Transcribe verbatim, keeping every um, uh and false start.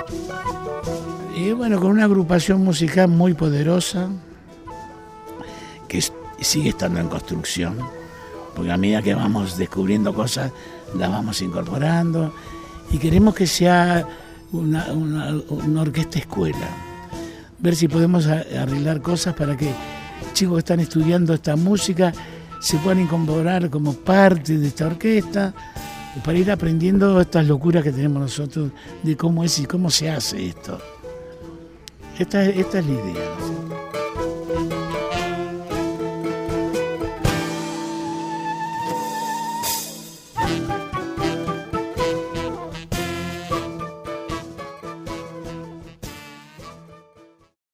Y bueno, con una agrupación musical muy poderosa que es, sigue estando en construcción, porque a medida que vamos descubriendo cosas las vamos incorporando y queremos que sea una, una, una orquesta escuela, ver si podemos arreglar cosas para que chicos que están estudiando esta música se puedan incorporar como parte de esta orquesta para ir aprendiendo estas locuras que tenemos nosotros de cómo es y cómo se hace esto. Esta, esta es la idea, ¿no?